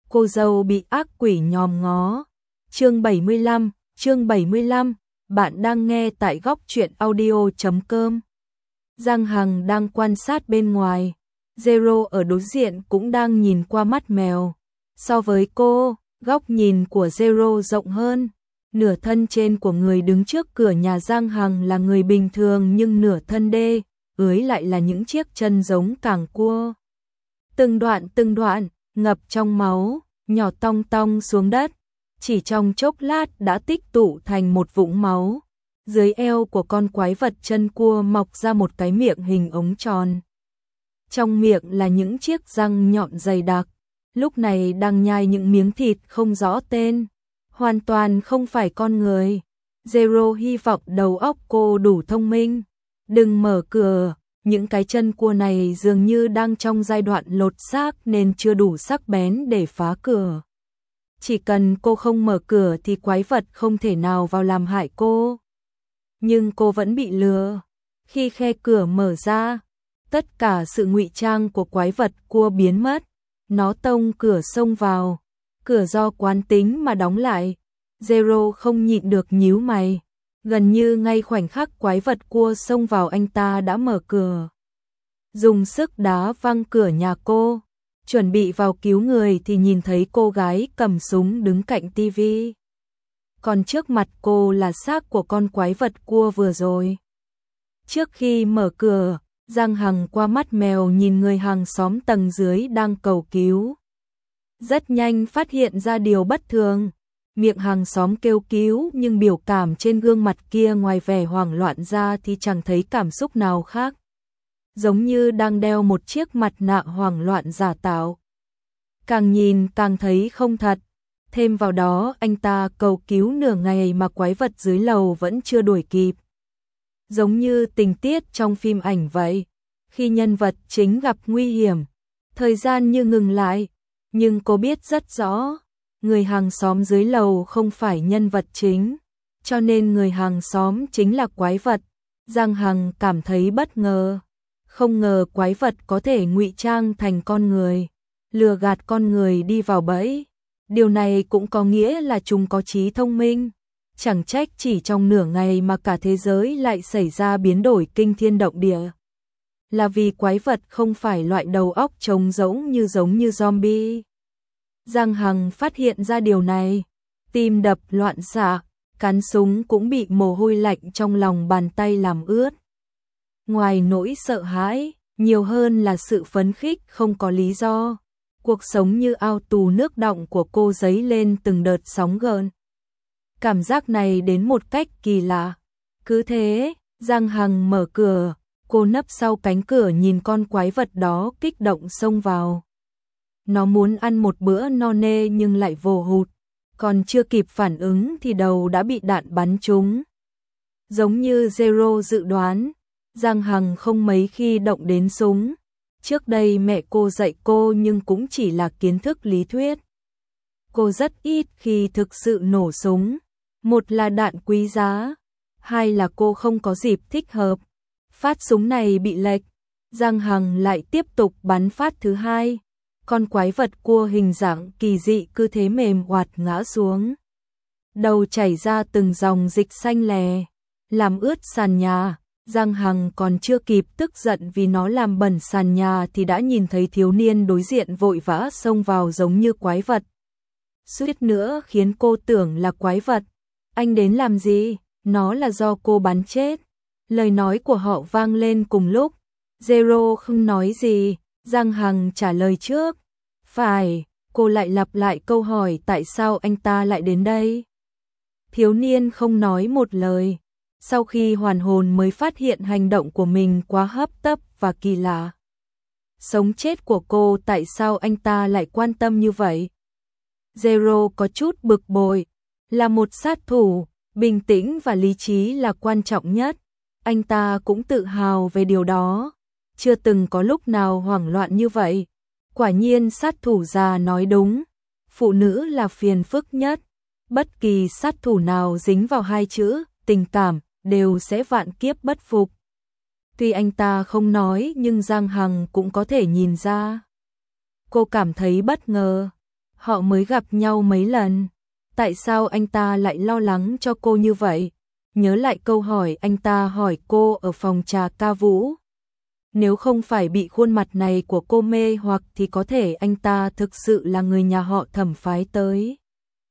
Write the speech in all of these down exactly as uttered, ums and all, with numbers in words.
cô dâu bị ác quỷ nhòm ngó. Chương bảy mươi lăm, chương bảy mươi lăm, bạn đang nghe tại góc truyện audio chấm com. Giang Hằng đang quan sát bên ngoài, Zero ở đối diện cũng đang nhìn qua mắt mèo. So với cô, góc nhìn của Zero rộng hơn. Nửa thân trên của người đứng trước cửa nhà Giang Hằng là người bình thường, nhưng nửa thân đê, ưới lại là những chiếc chân giống càng cua. Từng đoạn từng đoạn, ngập trong máu, nhỏ tong tong xuống đất. Chỉ trong chốc lát đã tích tụ thành một vũng máu. Dưới eo của con quái vật chân cua mọc ra một cái miệng hình ống tròn. Trong miệng là những chiếc răng nhọn dày đặc, lúc này đang nhai những miếng thịt không rõ tên. Hoàn toàn không phải con người. Zero hy vọng đầu óc cô đủ thông minh. Đừng mở cửa, những cái chân cua này dường như đang trong giai đoạn lột xác nên chưa đủ sắc bén để phá cửa. Chỉ cần cô không mở cửa thì quái vật không thể nào vào làm hại cô. Nhưng cô vẫn bị lừa. Khi khe cửa mở ra, tất cả sự ngụy trang của quái vật cua biến mất. Nó tông cửa xông vào. Cửa do quán tính mà đóng lại. Zero không nhịn được nhíu mày. Gần như ngay khoảnh khắc quái vật cua xông vào, anh ta đã mở cửa. Dùng sức đá văng cửa nhà cô. Chuẩn bị vào cứu người thì nhìn thấy cô gái cầm súng đứng cạnh tivi. Còn trước mặt cô là xác của con quái vật cua vừa rồi. Trước khi mở cửa, Giang Hằng qua mắt mèo nhìn người hàng xóm tầng dưới đang cầu cứu. Rất nhanh phát hiện ra điều bất thường. Miệng hàng xóm kêu cứu nhưng biểu cảm trên gương mặt kia ngoài vẻ hoảng loạn ra thì chẳng thấy cảm xúc nào khác. Giống như đang đeo một chiếc mặt nạ hoảng loạn giả tạo. Càng nhìn càng thấy không thật. Thêm vào đó anh ta cầu cứu nửa ngày mà quái vật dưới lầu vẫn chưa đuổi kịp. Giống như tình tiết trong phim ảnh vậy. Khi nhân vật chính gặp nguy hiểm, thời gian như ngừng lại. Nhưng cô biết rất rõ, người hàng xóm dưới lầu không phải nhân vật chính. Cho nên người hàng xóm chính là quái vật. Giang Hằng cảm thấy bất ngờ. Không ngờ quái vật có thể ngụy trang thành con người, lừa gạt con người đi vào bẫy. Điều này cũng có nghĩa là chúng có trí thông minh. Chẳng trách chỉ trong nửa ngày mà cả thế giới lại xảy ra biến đổi kinh thiên động địa. Là vì quái vật không phải loại đầu óc trống rỗng như giống như zombie. Giang Hằng phát hiện ra điều này, tim đập loạn xạ, cán súng cũng bị mồ hôi lạnh trong lòng bàn tay làm ướt. Ngoài nỗi sợ hãi, nhiều hơn là sự phấn khích không có lý do. Cuộc sống như ao tù nước đọng của cô dấy lên từng đợt sóng gợn. Cảm giác này đến một cách kỳ lạ. Cứ thế, Giang Hằng mở cửa, cô nấp sau cánh cửa nhìn con quái vật đó kích động xông vào. Nó muốn ăn một bữa no nê nhưng lại vồ hụt. Còn chưa kịp phản ứng thì đầu đã bị đạn bắn trúng. Giống như Zero dự đoán, Giang Hằng không mấy khi động đến súng. Trước đây mẹ cô dạy cô nhưng cũng chỉ là kiến thức lý thuyết. Cô rất ít khi thực sự nổ súng. Một là đạn quý giá, hai là cô không có dịp thích hợp. Phát súng này bị lệch, Giang Hằng lại tiếp tục bắn phát thứ hai. Con quái vật cua hình dạng kỳ dị cứ thế mềm oạt ngã xuống. Đầu chảy ra từng dòng dịch xanh lè, làm ướt sàn nhà. Giang Hằng còn chưa kịp tức giận vì nó làm bẩn sàn nhà thì đã nhìn thấy thiếu niên đối diện vội vã xông vào giống như quái vật. Suýt nữa khiến cô tưởng là quái vật. Anh đến làm gì? Nó là do cô bắn chết. Lời nói của họ vang lên cùng lúc. Zero không nói gì, Giang Hằng trả lời trước. Phải, cô lại lặp lại câu hỏi tại sao anh ta lại đến đây. Thiếu niên không nói một lời. Sau khi hoàn hồn mới phát hiện hành động của mình quá hấp tấp và kỳ lạ. Sống chết của cô tại sao anh ta lại quan tâm như vậy? Zero có chút bực bội. Là một sát thủ, bình tĩnh và lý trí là quan trọng nhất. Anh ta cũng tự hào về điều đó. Chưa từng có lúc nào hoảng loạn như vậy. Quả nhiên sát thủ già nói đúng. Phụ nữ là phiền phức nhất. Bất kỳ sát thủ nào dính vào hai chữ tình cảm đều sẽ vạn kiếp bất phục. Tuy anh ta không nói nhưng Giang Hằng cũng có thể nhìn ra. Cô cảm thấy bất ngờ. Họ mới gặp nhau mấy lần. Tại sao anh ta lại lo lắng cho cô như vậy? Nhớ lại câu hỏi anh ta hỏi cô ở phòng trà ca vũ. Nếu không phải bị khuôn mặt này của cô mê hoặc thì có thể anh ta thực sự là người nhà họ Thẩm phái tới.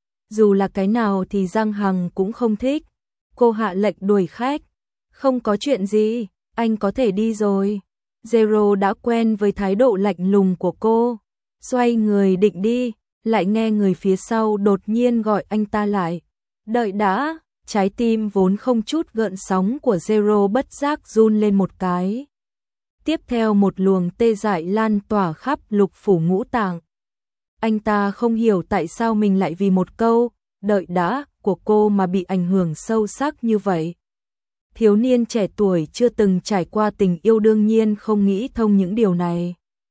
Dù là cái nào thì Giang Hằng cũng không thích. Cô hạ lệnh đuổi khách. Không có chuyện gì, anh có thể đi rồi. Zero đã quen với thái độ lạnh lùng của cô. Xoay người định đi, lại nghe người phía sau đột nhiên gọi anh ta lại. Đợi đã, trái tim vốn không chút gợn sóng của Zero bất giác run lên một cái. Tiếp theo một luồng tê dại lan tỏa khắp lục phủ ngũ tạng. Anh ta không hiểu tại sao mình lại vì một câu đợi đã của cô mà bị ảnh hưởng sâu sắc như vậy. Thiếu niên trẻ tuổi chưa từng trải qua tình yêu đương nhiên không nghĩ thông những điều này.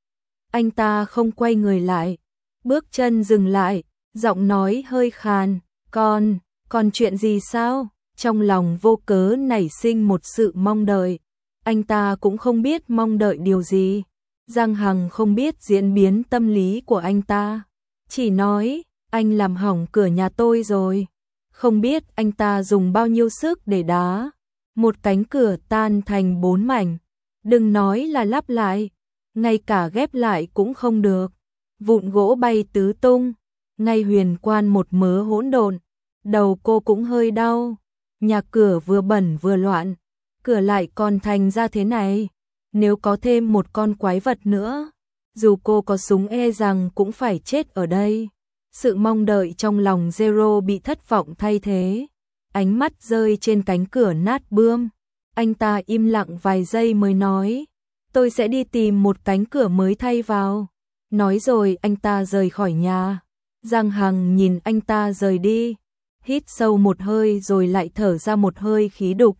Anh ta không quay người lại, bước chân dừng lại, giọng nói hơi khàn, "Con, còn chuyện gì sao?" Trong lòng vô cớ nảy sinh một sự mong đợi. Anh ta cũng không biết mong đợi điều gì. Giang Hằng không biết diễn biến tâm lý của anh ta, chỉ nói, "Anh làm hỏng cửa nhà tôi rồi." Không biết anh ta dùng bao nhiêu sức để đá. Một cánh cửa tan thành bốn mảnh. Đừng nói là lắp lại, ngay cả ghép lại cũng không được. Vụn gỗ bay tứ tung, ngay huyền quan một mớ hỗn độn. Đầu cô cũng hơi đau. Nhà cửa vừa bẩn vừa loạn, cửa lại còn thành ra thế này. Nếu có thêm một con quái vật nữa, dù cô có súng e rằng cũng phải chết ở đây. Sự mong đợi trong lòng Zero bị thất vọng thay thế. Ánh mắt rơi trên cánh cửa nát bươm. Anh ta im lặng vài giây mới nói, "Tôi sẽ đi tìm một cánh cửa mới thay vào." Nói rồi anh ta rời khỏi nhà. Giang Hằng nhìn anh ta rời đi, hít sâu một hơi rồi lại thở ra một hơi khí đục.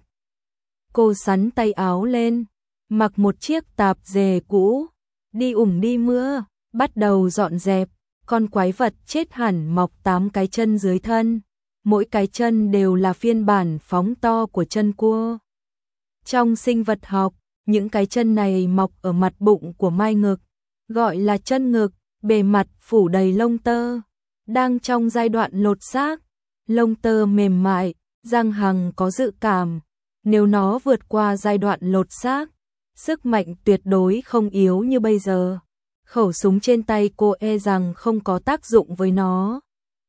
Cô xắn tay áo lên, mặc một chiếc tạp dề cũ, đi ủng đi mưa, bắt đầu dọn dẹp. Con quái vật chết hẳn mọc tám cái chân dưới thân. Mỗi cái chân đều là phiên bản phóng to của chân cua. Trong sinh vật học, những cái chân này mọc ở mặt bụng của mai ngực, gọi là chân ngực, bề mặt phủ đầy lông tơ, đang trong giai đoạn lột xác. Lông tơ mềm mại, Giang Hằng có dự cảm, nếu nó vượt qua giai đoạn lột xác, sức mạnh tuyệt đối không yếu như bây giờ. Khẩu súng trên tay cô e rằng không có tác dụng với nó.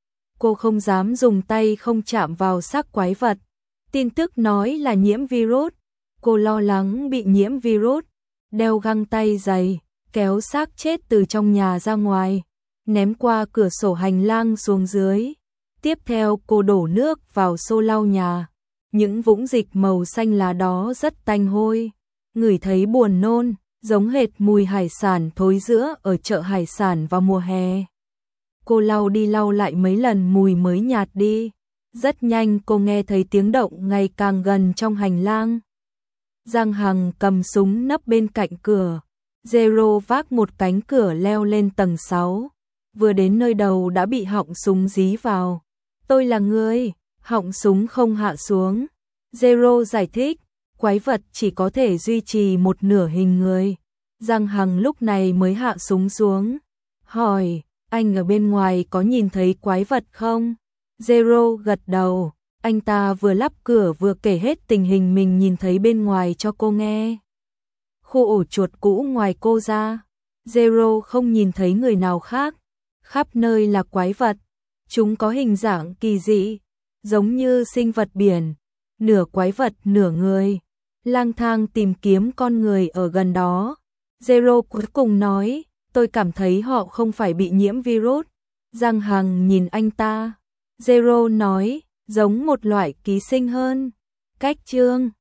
Cô không dám dùng tay không chạm vào xác quái vật. Tin tức nói là nhiễm virus. Cô lo lắng bị nhiễm virus, đeo găng tay dày, kéo xác chết từ trong nhà ra ngoài, ném qua cửa sổ hành lang xuống dưới. Tiếp theo cô đổ nước vào xô lau nhà. Những vũng dịch màu xanh lá đó rất tanh hôi, ngửi thấy buồn nôn, giống hệt mùi hải sản thối rữa ở chợ hải sản vào mùa hè. Cô lau đi lau lại mấy lần mùi mới nhạt đi. Rất nhanh cô nghe thấy tiếng động ngày càng gần trong hành lang. Giang Hằng cầm súng nấp bên cạnh cửa. Zero vác một cánh cửa leo lên tầng sáu. Vừa đến nơi đầu đã bị họng súng dí vào. "Tôi là người." Họng súng không hạ xuống. Zero giải thích, quái vật chỉ có thể duy trì một nửa hình người. Giang Hằng lúc này mới hạ súng xuống. Hỏi, "Anh ở bên ngoài có nhìn thấy quái vật không?" Zero gật đầu. Anh ta vừa lắp cửa vừa kể hết tình hình mình nhìn thấy bên ngoài cho cô nghe. Khu ổ chuột cũ ngoài cô ra, Zero không nhìn thấy người nào khác. Khắp nơi là quái vật. Chúng có hình dạng kỳ dị, giống như sinh vật biển, nửa quái vật nửa người, lang thang tìm kiếm con người ở gần đó. Zero cuối cùng nói, "Tôi cảm thấy họ không phải bị nhiễm virus." Giang Hằng nhìn anh ta. Zero nói, "Giống một loại ký sinh hơn." Cách chương